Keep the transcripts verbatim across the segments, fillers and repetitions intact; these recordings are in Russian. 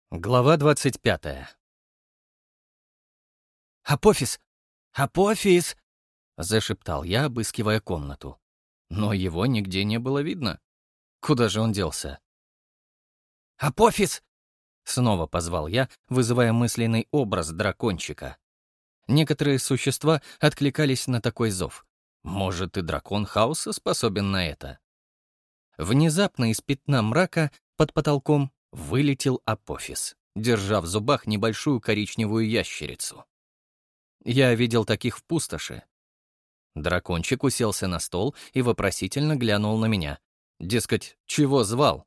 Глава двадцать пятая. «Апофис! Апофис!» — зашептал я, обыскивая комнату. Но его нигде не было видно. Куда же он делся? «Апофис!» — снова позвал я, вызывая мысленный образ дракончика. Некоторые существа откликались на такой зов. Может, и дракон хаоса способен на это? Внезапно из пятна мрака под потолком вылетел Апофис, держа в зубах небольшую коричневую ящерицу. Я видел таких в пустоши. Дракончик уселся на стол и вопросительно глянул на меня. Дескать, чего звал?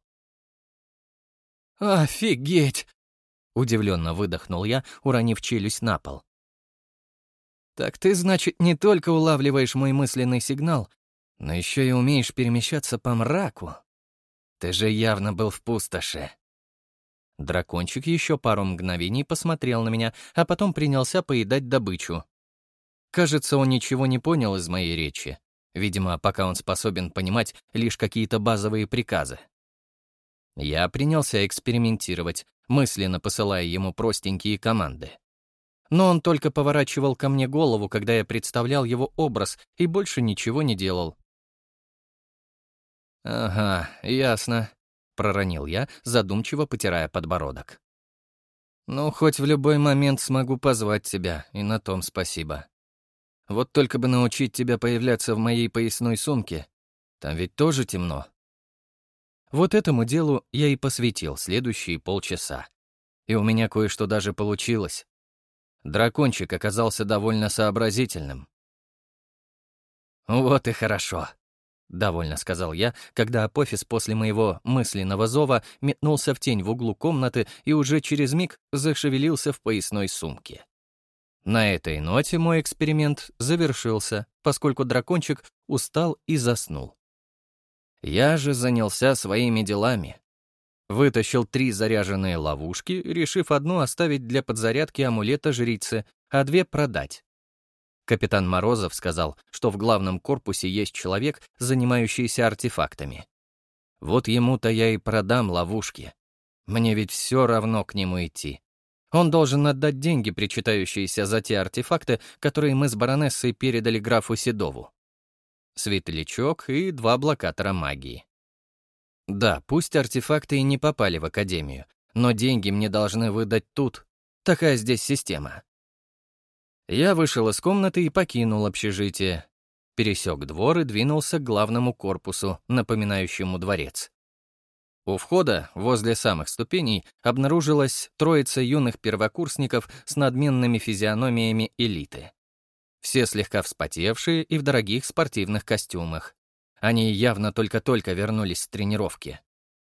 «Офигеть!» — Удивленно выдохнул я, уронив челюсть на пол. «Так ты, значит, не только улавливаешь мой мысленный сигнал, но еще и умеешь перемещаться по мраку? Ты же явно был в пустоши». Дракончик еще пару мгновений посмотрел на меня, а потом принялся поедать добычу. Кажется, он ничего не понял из моей речи. Видимо, пока он способен понимать лишь какие-то базовые приказы. Я принялся экспериментировать, мысленно посылая ему простенькие команды. Но он только поворачивал ко мне голову, когда я представлял его образ, и больше ничего не делал. «Ага, ясно», — проронил я, задумчиво потирая подбородок. «Ну, хоть в любой момент смогу позвать тебя, и на том спасибо. Вот только бы научить тебя появляться в моей поясной сумке. Там ведь тоже темно». Вот этому делу я и посвятил следующие полчаса. И у меня кое-что даже получилось. Дракончик оказался довольно сообразительным. «Вот и хорошо», — довольно сказал я, когда Апофис после моего мысленного зова метнулся в тень в углу комнаты и уже через миг зашевелился в поясной сумке. На этой ноте мой эксперимент завершился, поскольку дракончик устал и заснул. Я же занялся своими делами. Вытащил три заряженные ловушки, решив одну оставить для подзарядки амулета жрицы, а две продать. Капитан Морозов сказал, что в главном корпусе есть человек, занимающийся артефактами. Вот ему-то я и продам ловушки. Мне ведь все равно к нему идти. Он должен отдать деньги, причитающиеся за те артефакты, которые мы с баронессой передали графу Седову. Светлячок и два блокатора магии. Да, пусть артефакты и не попали в Академию, но деньги мне должны выдать тут. Такая здесь система. Я вышел из комнаты и покинул общежитие. Пересек двор и двинулся к главному корпусу, напоминающему дворец. У входа, возле самых ступеней, обнаружилась троица юных первокурсников с надменными физиономиями элиты. Все слегка вспотевшие и в дорогих спортивных костюмах. Они явно только-только вернулись с тренировки.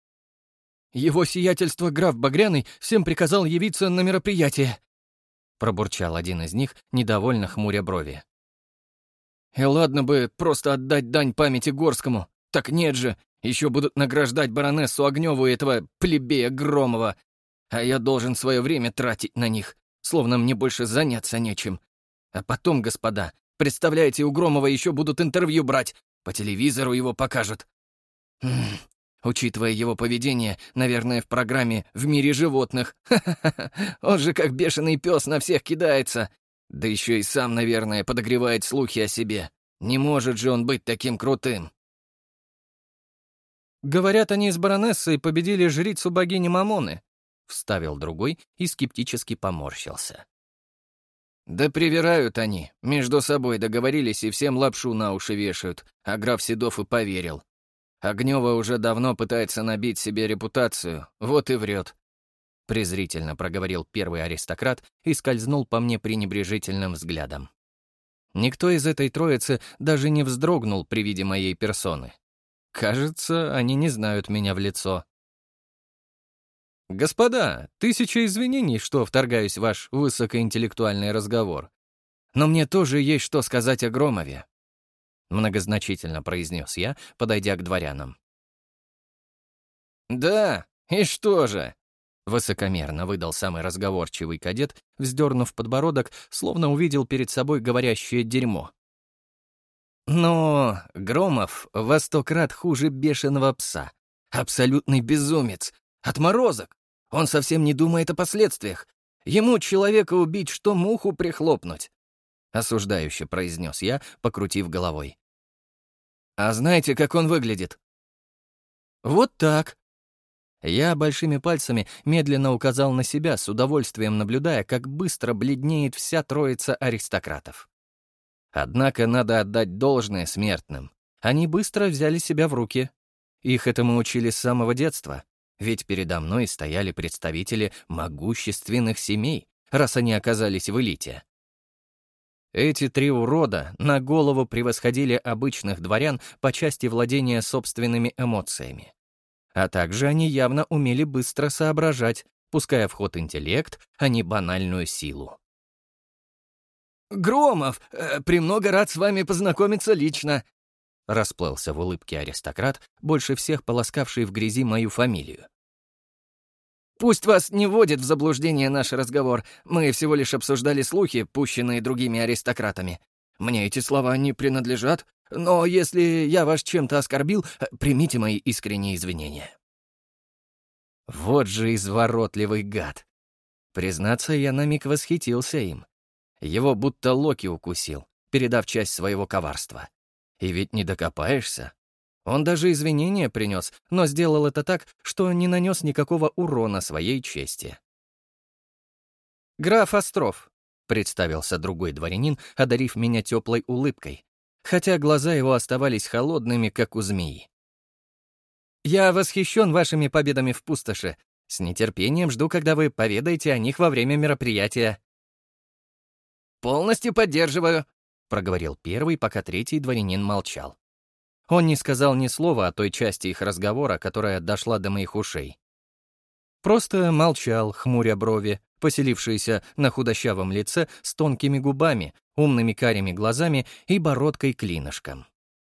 «Его сиятельство граф Багряный всем приказал явиться на мероприятие», — пробурчал один из них, недовольно хмуря брови. «И ладно бы просто отдать дань памяти Горскому. Так нет же, еще будут награждать баронессу Огневу и этого плебея Громова. А я должен свое время тратить на них, словно мне больше заняться нечем. А потом, господа, представляете, у Громова еще будут интервью брать, по телевизору его покажут. М-м, учитывая его поведение, наверное, в программе «В мире животных». Он же как бешеный пес на всех кидается. Да еще и сам, наверное, подогревает слухи о себе. Не может же он быть таким крутым. «Говорят, они с баронессой победили жрицу богини Мамоны», — вставил другой и скептически поморщился. «Да привирают они, между собой договорились и всем лапшу на уши вешают, а граф Седов и поверил. Огнева уже давно пытается набить себе репутацию, вот и врет». Презрительно проговорил первый аристократ и скользнул по мне пренебрежительным взглядом. Никто из этой троицы даже не вздрогнул при виде моей персоны. Кажется, они не знают меня в лицо. «Господа, тысяча извинений, что вторгаюсь в ваш высокоинтеллектуальный разговор. Но мне тоже есть что сказать о Громове», — многозначительно произнес я, подойдя к дворянам. «Да, и что же?» — высокомерно выдал самый разговорчивый кадет, вздернув подбородок, словно увидел перед собой говорящее дерьмо. «Но Громов во сто крат хуже бешеного пса. Абсолютный безумец. Отморозок. Он совсем не думает о последствиях. Ему человека убить, что муху прихлопнуть», — осуждающе произнес я, покрутив головой. «А знаете, как он выглядит?» «Вот так». Я большими пальцами медленно указал на себя, с удовольствием наблюдая, как быстро бледнеет вся троица аристократов. Однако надо отдать должное смертным. Они быстро взяли себя в руки. Их этому учили с самого детства, ведь передо мной стояли представители могущественных семей, раз они оказались в элите. Эти три урода на голову превосходили обычных дворян по части владения собственными эмоциями. А также они явно умели быстро соображать, пуская в ход интеллект, а не банальную силу. «Громов, э, премного рад с вами познакомиться лично», — расплылся в улыбке аристократ, больше всех полоскавший в грязи мою фамилию. «Пусть вас не вводит в заблуждение наш разговор. Мы всего лишь обсуждали слухи, пущенные другими аристократами. Мне эти слова не принадлежат, но если я вас чем-то оскорбил, примите мои искренние извинения». Вот же изворотливый гад. Признаться, я на миг восхитился им. Его будто Локи укусил, передав часть своего коварства. И ведь не докопаешься. Он даже извинения принес, но сделал это так, что не нанес никакого урона своей чести. «Граф Остров», — представился другой дворянин, одарив меня теплой улыбкой, хотя глаза его оставались холодными, как у змеи. «Я восхищен вашими победами в пустоши. С нетерпением жду, когда вы поведаете о них во время мероприятия». «Полностью поддерживаю», — проговорил первый, пока третий дворянин молчал. Он не сказал ни слова о той части их разговора, которая дошла до моих ушей. Просто молчал, хмуря брови, поселившиеся на худощавом лице с тонкими губами, умными карими глазами и бородкой-клинышком.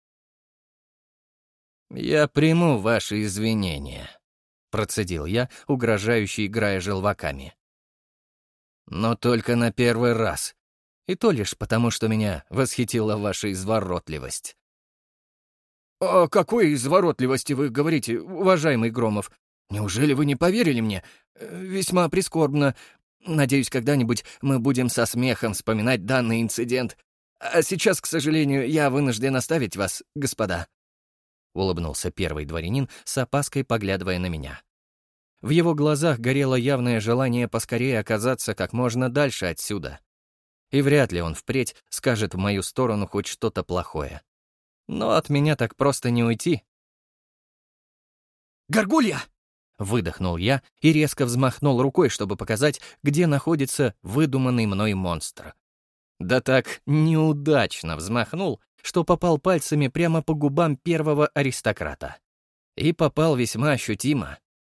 «Я приму ваши извинения», — процедил я, угрожающе играя желваками. «Но только на первый раз. И то лишь потому, что меня восхитила ваша изворотливость». «О какой изворотливости вы говорите, уважаемый Громов? Неужели вы не поверили мне? Весьма прискорбно. Надеюсь, когда-нибудь мы будем со смехом вспоминать данный инцидент. А сейчас, к сожалению, я вынужден оставить вас, господа». Улыбнулся первый дворянин, с опаской поглядывая на меня. В его глазах горело явное желание поскорее оказаться как можно дальше отсюда. И вряд ли он впредь скажет в мою сторону хоть что-то плохое. Но от меня так просто не уйти. «Горгулья!» — выдохнул я и резко взмахнул рукой, чтобы показать, где находится выдуманный мной монстр. Да так неудачно взмахнул, что попал пальцами прямо по губам первого аристократа. И попал весьма ощутимо.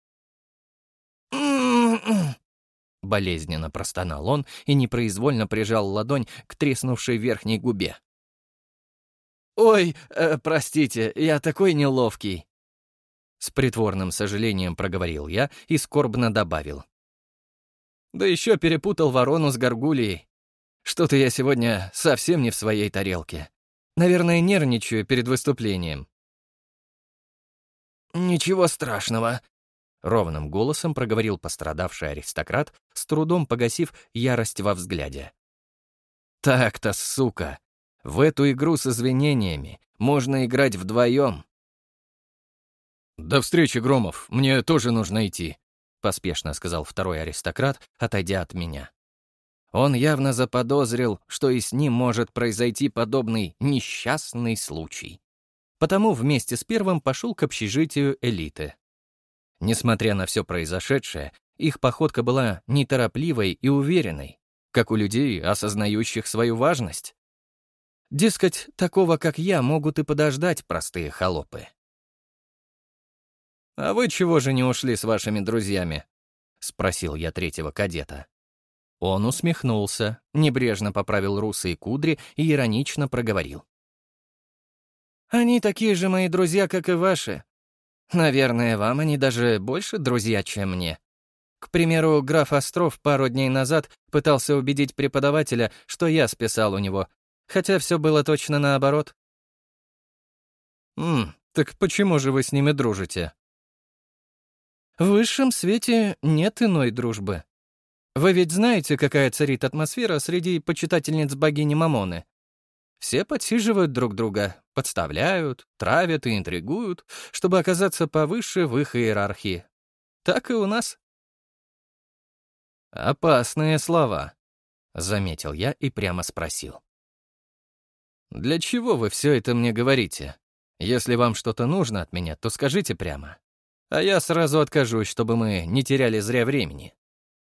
Болезненно простонал он и непроизвольно прижал ладонь к треснувшей верхней губе. «Ой, э, простите, я такой неловкий!» С притворным сожалением проговорил я и скорбно добавил. «Да еще перепутал ворону с горгульей. Что-то я сегодня совсем не в своей тарелке. Наверное, нервничаю перед выступлением». «Ничего страшного», — ровным голосом проговорил пострадавший аристократ, с трудом погасив ярость во взгляде. «Так-то, сука! В эту игру с извинениями можно играть вдвоем». «До встречи, Громов, мне тоже нужно идти», — поспешно сказал второй аристократ, отойдя от меня. Он явно заподозрил, что и с ним может произойти подобный несчастный случай. Потому вместе с первым пошел к общежитию элиты. Несмотря на все произошедшее, их походка была неторопливой и уверенной, как у людей, осознающих свою важность. Дескать, такого, как я, могут и подождать простые холопы. «А вы чего же не ушли с вашими друзьями?» — спросил я третьего кадета. Он усмехнулся, небрежно поправил русые кудри и иронично проговорил. «Они такие же мои друзья, как и ваши. Наверное, вам они даже больше друзья, чем мне. К примеру, граф Остров пару дней назад пытался убедить преподавателя, что я списал у него, хотя все было точно наоборот». «Ммм, так почему же вы с ними дружите?» В высшем свете нет иной дружбы. Вы ведь знаете, какая царит атмосфера среди почитательниц богини Мамоны? Все подсиживают друг друга, подставляют, травят и интригуют, чтобы оказаться повыше в их иерархии. Так и у нас. «Опасные слова», — заметил я и прямо спросил. «Для чего вы все это мне говорите? Если вам что-то нужно от меня, то скажите прямо. А я сразу откажусь, чтобы мы не теряли зря времени».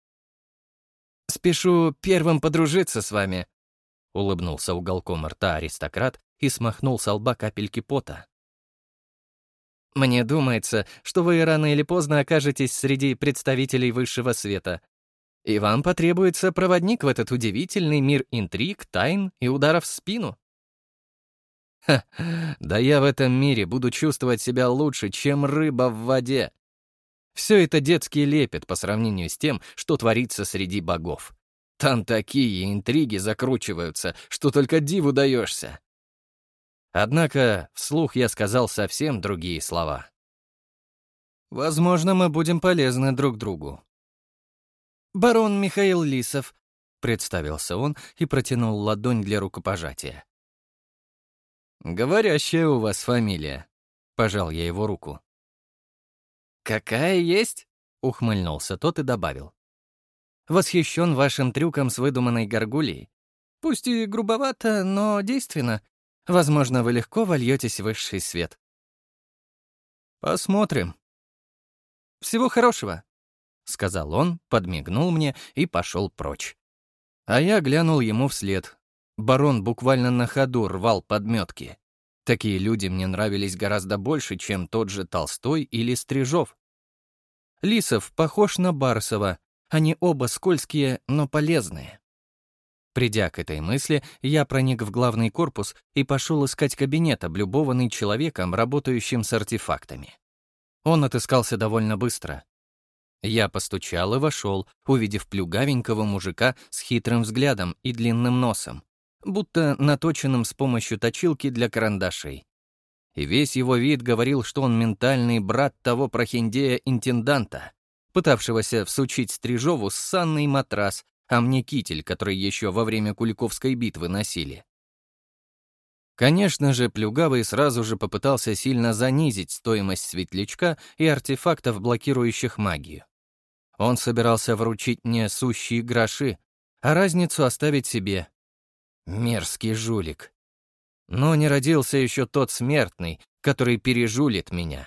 «Спешу первым подружиться с вами», — улыбнулся уголком рта аристократ и смахнул с лба капельки пота. «Мне думается, что вы рано или поздно окажетесь среди представителей высшего света, и вам потребуется проводник в этот удивительный мир интриг, тайн и ударов в спину». Ха, да я в этом мире буду чувствовать себя лучше, чем рыба в воде. Все это детский лепет по сравнению с тем, что творится среди богов. Там такие интриги закручиваются, что только диву даешься. Однако вслух я сказал совсем другие слова. Возможно, мы будем полезны друг другу. «Барон Михаил Лисов», — представился он и протянул ладонь для рукопожатия. «Говорящая у вас фамилия», — пожал я его руку. «Какая есть?» — ухмыльнулся тот и добавил. «Восхищен вашим трюком с выдуманной горгульей. Пусть и грубовато, но действенно. Возможно, вы легко вольетесь в высший свет». «Посмотрим». «Всего хорошего», — сказал он, подмигнул мне и пошел прочь. А я глянул ему вслед. Барон буквально на ходу рвал подметки. Такие люди мне нравились гораздо больше, чем тот же Толстой или Стрижов. Лисов похож на Барсова. Они оба скользкие, но полезные. Придя к этой мысли, я проник в главный корпус и пошел искать кабинет, облюбованный человеком, работающим с артефактами. Он отыскался довольно быстро. Я постучал и вошел, увидев плюгавенького мужика с хитрым взглядом и длинным носом, будто наточенным с помощью точилки для карандашей. И весь его вид говорил, что он ментальный брат того прохиндея-интенданта, пытавшегося всучить Стрижову ссанный матрас, а мне китель, который еще во время Куликовской битвы носили. Конечно же, Плюгавый сразу же попытался сильно занизить стоимость светлячка и артефактов, блокирующих магию. Он собирался вручить мне сущие гроши, а разницу оставить себе. Мерзкий жулик. Но не родился еще тот смертный, который пережулит меня.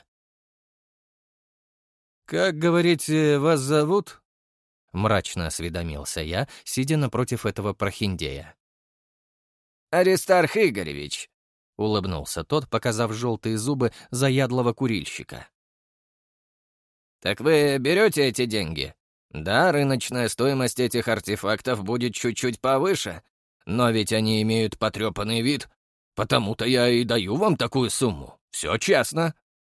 «Как, говорите, вас зовут?» — мрачно осведомился я, сидя напротив этого прохиндея. «Аристарх Игоревич», — улыбнулся тот, показав желтые зубы заядлого курильщика. «Так вы берете эти деньги? Да, рыночная стоимость этих артефактов будет чуть-чуть повыше, но ведь они имеют потрепанный вид, потому-то я и даю вам такую сумму. Все честно».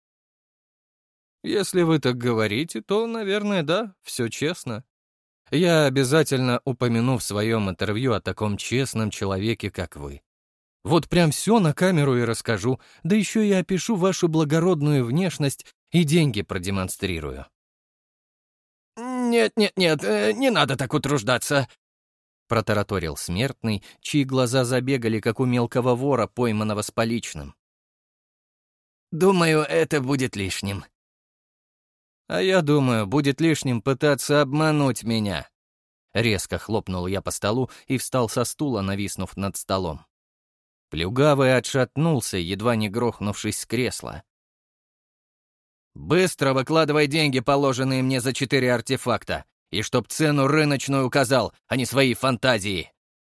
«Если вы так говорите, то, наверное, да, все честно. Я обязательно упомяну в своем интервью о таком честном человеке, как вы. Вот прям все на камеру и расскажу, да еще и опишу вашу благородную внешность и деньги продемонстрирую». «Нет-нет-нет, не надо так утруждаться», — протараторил смертный, чьи глаза забегали, как у мелкого вора, пойманного с поличным. «Думаю, это будет лишним». «А я думаю, будет лишним пытаться обмануть меня». Резко хлопнул я по столу и встал со стула, нависнув над столом. Плюгавый отшатнулся, едва не грохнувшись с кресла. «Быстро выкладывай деньги, положенные мне за четыре артефакта, и чтоб цену рыночную указал, а не свои фантазии».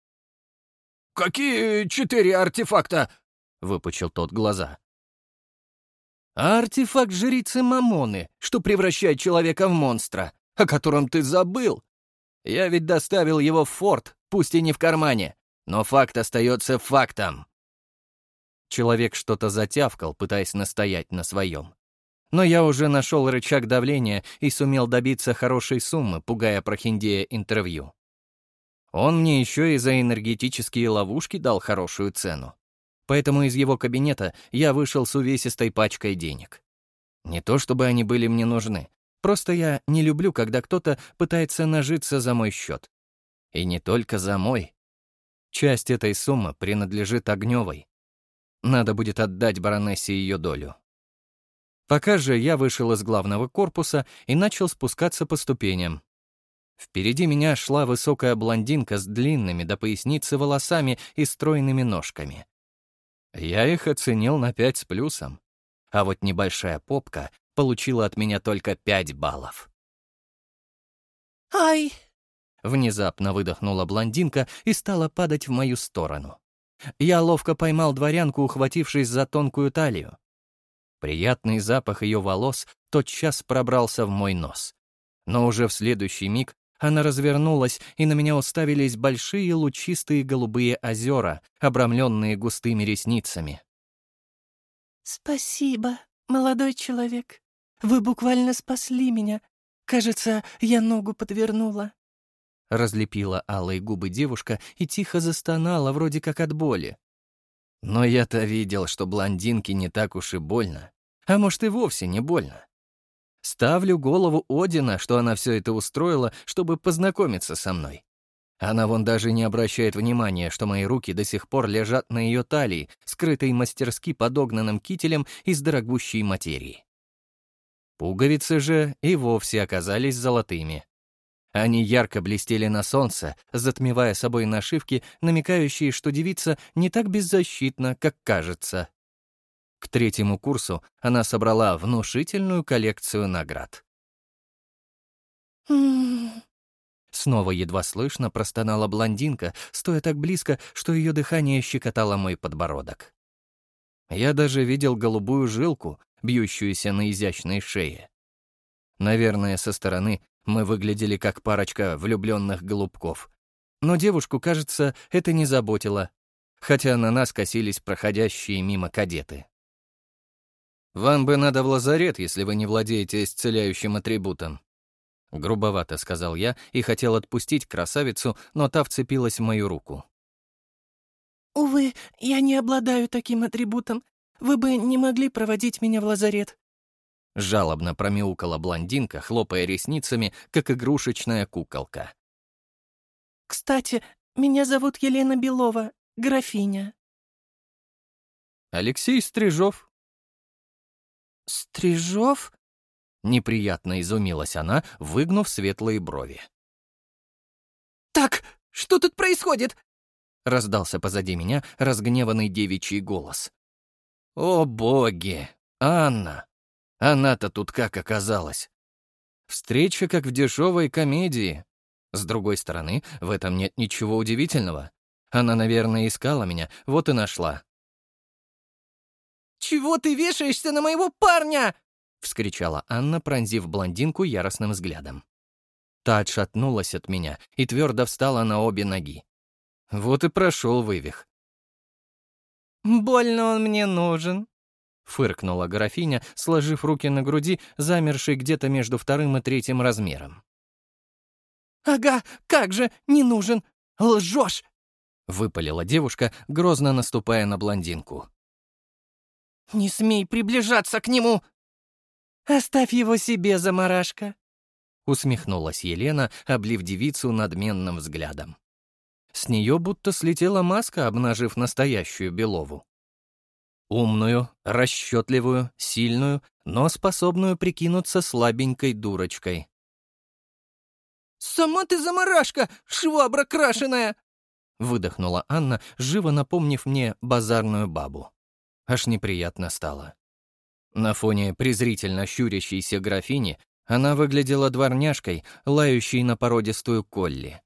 «Какие четыре артефакта?» — выпучил тот глаза. «А артефакт жрицы Мамоны, что превращает человека в монстра, о котором ты забыл. Я ведь доставил его в форт, пусть и не в кармане, но факт остается фактом». Человек что-то затявкал, пытаясь настоять на своем. Но я уже нашел рычаг давления и сумел добиться хорошей суммы, пугая прохиндея интервью. Он мне еще и за энергетические ловушки дал хорошую цену. Поэтому из его кабинета я вышел с увесистой пачкой денег. Не то чтобы они были мне нужны, Просто я не люблю, когда кто-то пытается нажиться за мой счет. И не только за мой. Часть этой суммы принадлежит Огневой. Надо будет отдать баронессе ее долю. Пока же я вышел из главного корпуса и начал спускаться по ступеням. Впереди меня шла высокая блондинка с длинными до поясницы волосами и стройными ножками. Я их оценил на пять с плюсом, а вот небольшая попка получила от меня только пять баллов. «Ай!» — внезапно выдохнула блондинка и стала падать в мою сторону. Я ловко поймал дворянку, ухватившись за тонкую талию. Приятный запах ее волос тотчас пробрался в мой нос. Но уже в следующий миг она развернулась, и на меня уставились большие лучистые голубые озера, обрамленные густыми ресницами. «Спасибо, молодой человек. Вы буквально спасли меня. Кажется, я ногу подвернула». Разлепила алые губы девушка и тихо застонала, вроде как от боли. Но я-то видел, что блондинке не так уж и больно. А может, и вовсе не больно. Ставлю голову Одина, что она все это устроила, чтобы познакомиться со мной. Она вон даже не обращает внимания, что мои руки до сих пор лежат на ее талии, скрытой мастерски подогнанным кителем из дорогущей материи. Пуговицы же и вовсе оказались золотыми. Они ярко блестели на солнце, затмевая собой нашивки, намекающие, что девица не так беззащитна, как кажется. К третьему курсу она собрала внушительную коллекцию наград. «М-м-м», Снова едва слышно простонала блондинка, стоя так близко, что ее дыхание щекотало мой подбородок. Я даже видел голубую жилку, бьющуюся на изящной шее. Наверное, со стороны мы выглядели как парочка влюбленных голубков. Но девушку, кажется, это не заботило, хотя на нас косились проходящие мимо кадеты. «Вам бы надо в лазарет, если вы не владеете исцеляющим атрибутом», — грубовато сказал я и хотел отпустить красавицу, но та вцепилась в мою руку. «Увы, я не обладаю таким атрибутом. Вы бы не могли проводить меня в лазарет». Жалобно промяукала блондинка, хлопая ресницами, как игрушечная куколка. «Кстати, меня зовут Елена Белова, графиня». «Алексей Стрижов». «Стрижов?» Неприятно изумилась она, выгнув светлые брови. «Так, что тут происходит?» Раздался позади меня разгневанный девичий голос. «О боги! Анна! Она-то тут как оказалась? Встреча как в дешевой комедии. С другой стороны, в этом нет ничего удивительного. Она, наверное, искала меня, вот и нашла». «Чего ты вешаешься на моего парня?» — вскричала Анна, пронзив блондинку яростным взглядом. Та отшатнулась от меня и твердо встала на обе ноги. Вот и прошел вывих. «Больно он мне нужен», — фыркнула графиня, сложив руки на груди, замершей где-то между вторым и третьим размером. «Ага, как же, не нужен! Лжешь!» — выпалила девушка, грозно наступая на блондинку. «Не смей приближаться к нему!» «Оставь его себе, заморашка!» — усмехнулась Елена, облив девицу надменным взглядом. С нее будто слетела маска, обнажив настоящую Белову. Умную, расчетливую, сильную, но способную прикинуться слабенькой дурочкой. «Сама ты заморашка, швабра крашеная!» — выдохнула Анна, живо напомнив мне базарную бабу. Аж неприятно стало. На фоне презрительно щурящейся графини она выглядела дворняжкой, лающей на породистую колли.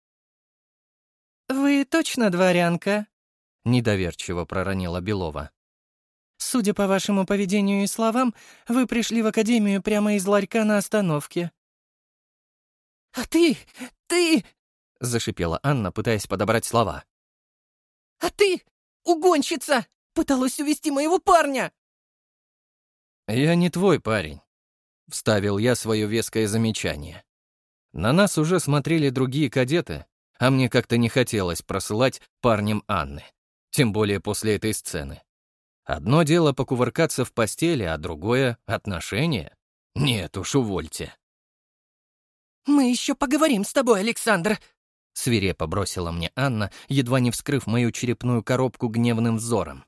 «Вы точно дворянка?» — недоверчиво проронила Белова. «Судя по вашему поведению и словам, вы пришли в академию прямо из ларька на остановке». «А ты, ты...» — зашипела Анна, пытаясь подобрать слова. «А ты, угонщица, пыталась увести моего парня!» «Я не твой парень», — вставил я свое веское замечание. На нас уже смотрели другие кадеты, а мне как-то не хотелось просылать парнем Анны, тем более после этой сцены. Одно дело покувыркаться в постели, а другое — отношения. Нет уж, увольте. «Мы еще поговорим с тобой, Александр!» — свирепо бросила мне Анна, едва не вскрыв мою черепную коробку гневным взором.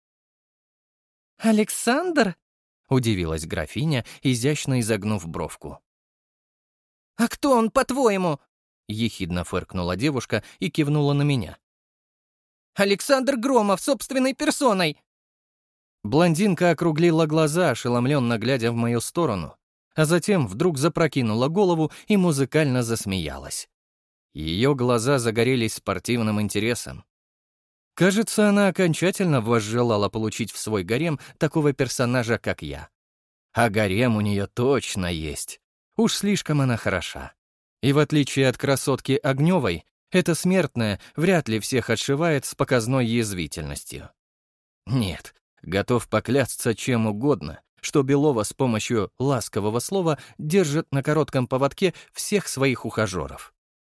«Александр?» — удивилась графиня, изящно изогнув бровку. «А кто он, по-твоему?» — ехидно фыркнула девушка и кивнула на меня. «Александр Громов собственной персоной!» Блондинка округлила глаза, ошеломленно глядя в мою сторону, а затем вдруг запрокинула голову и музыкально засмеялась. Ее глаза загорелись спортивным интересом. Кажется, она окончательно возжелала получить в свой гарем такого персонажа, как я. А гарем у нее точно есть. Уж слишком она хороша. И в отличие от красотки Огневой, эта смертная вряд ли всех отшивает с показной язвительностью. Нет, готов поклясться чем угодно, что Белова с помощью ласкового слова держит на коротком поводке всех своих ухажеров.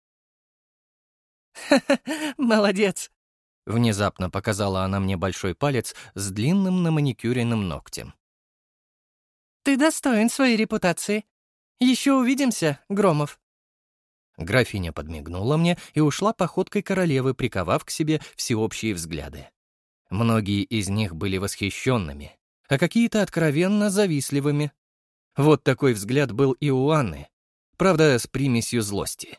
«Ха-ха, молодец!» Внезапно показала она мне большой палец с длинным наманикюренным ногтем. «Ты достоин своей репутации. Еще увидимся, Громов». Графиня подмигнула мне и ушла походкой королевы, приковав к себе всеобщие взгляды. Многие из них были восхищенными, а какие-то откровенно завистливыми. Вот такой взгляд был и у Анны, правда, с примесью злости.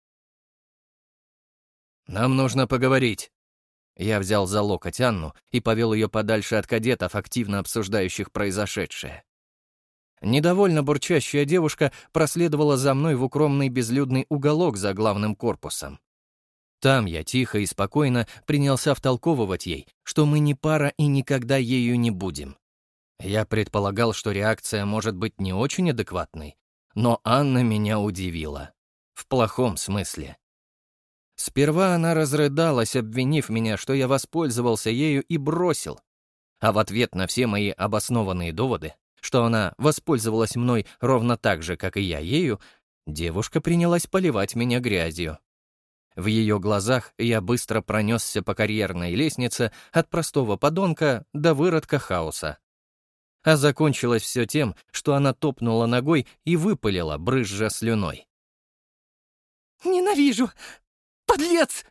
«Нам нужно поговорить». Я взял за локоть Анну и повел ее подальше от кадетов, активно обсуждающих произошедшее. Недовольно бурчащая девушка проследовала за мной в укромный безлюдный уголок за главным корпусом. Там я тихо и спокойно принялся втолковывать ей, что мы не пара и никогда ею не будем. Я предполагал, что реакция может быть не очень адекватной, но Анна меня удивила. В плохом смысле. Сперва она разрыдалась, обвинив меня, что я воспользовался ею и бросил. А в ответ на все мои обоснованные доводы, что она воспользовалась мной ровно так же, как и я ею, девушка принялась поливать меня грязью. В ее глазах я быстро пронесся по карьерной лестнице от простого подонка до выродка хаоса. А закончилось все тем, что она топнула ногой и выпалила, брызжа слюной. «Ненавижу! Подлец!»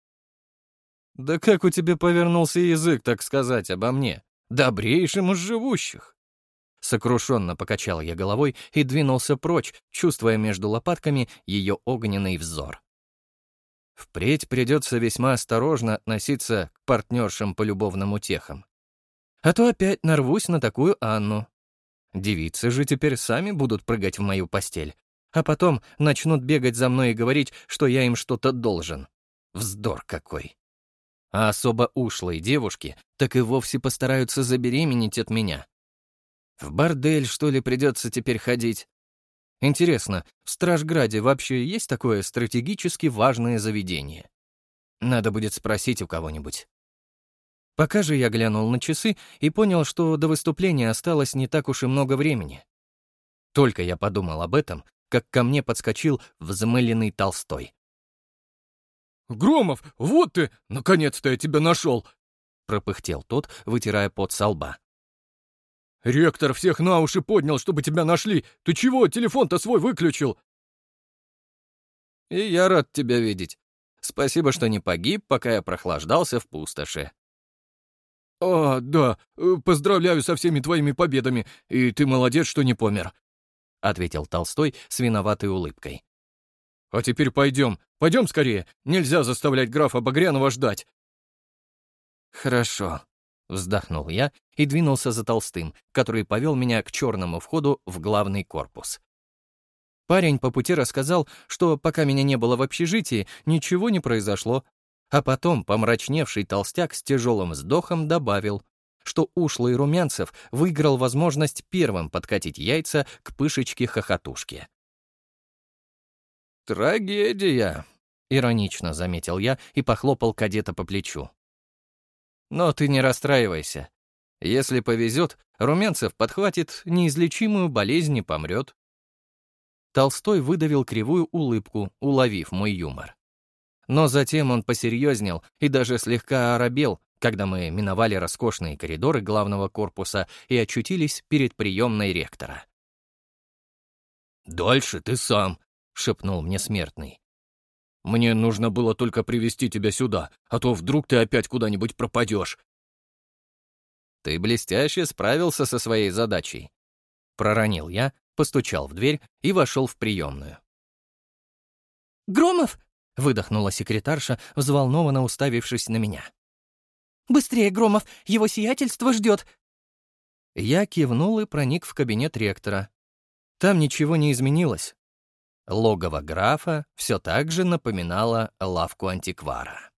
«Да как у тебя повернулся язык, так сказать, обо мне, добрейшим из живущих?» Сокрушенно покачал я головой и двинулся прочь, чувствуя между лопатками ее огненный взор. Впредь придется весьма осторожно относиться к партнершам по любовным утехам. А то опять нарвусь на такую Анну. Девицы же теперь сами будут прыгать в мою постель, а потом начнут бегать за мной и говорить, что я им что-то должен. Вздор какой. А особо ушлые девушки так и вовсе постараются забеременеть от меня. В бордель, что ли, придется теперь ходить? Интересно, в Стражграде вообще есть такое стратегически важное заведение? Надо будет спросить у кого-нибудь. Пока же я глянул на часы и понял, что до выступления осталось не так уж и много времени. Только я подумал об этом, как ко мне подскочил взмыленный Толстой. «Громов, вот ты! Наконец-то я тебя нашел!» — пропыхтел тот, вытирая пот со лба. «Ректор всех на уши поднял, чтобы тебя нашли! Ты чего, телефон-то свой выключил?» «И я рад тебя видеть. Спасибо, что не погиб, пока я прохлаждался в пустоши». «А, да, поздравляю со всеми твоими победами, и ты молодец, что не помер», — ответил Толстой с виноватой улыбкой. «А теперь пойдем, пойдем скорее, нельзя заставлять графа Багрянова ждать». «Хорошо», — вздохнул я и двинулся за Толстым, который повел меня к черному входу в главный корпус. Парень по пути рассказал, что пока меня не было в общежитии, ничего не произошло, а потом помрачневший толстяк с тяжелым вздохом добавил, что ушлый Румянцев выиграл возможность первым подкатить яйца к пышечке-хохотушке. «Трагедия», — иронично заметил я и похлопал кадета по плечу. «Но ты не расстраивайся. Если повезет, Румянцев подхватит неизлечимую болезнь и помрет». Толстой выдавил кривую улыбку, уловив мой юмор. Но затем он посерьезнел и даже слегка оробел, когда мы миновали роскошные коридоры главного корпуса и очутились перед приемной ректора. «Дальше ты сам», — шепнул мне смертный. «Мне нужно было только привести тебя сюда, а то вдруг ты опять куда-нибудь пропадешь». «Ты блестяще справился со своей задачей», — проронил я, постучал в дверь и вошел в приемную. «Громов!» — выдохнула секретарша, взволнованно уставившись на меня. «Быстрее, Громов! Его сиятельство ждет!» Я кивнул и проник в кабинет ректора. Там ничего не изменилось. Логово графа все так же напоминало лавку антиквара.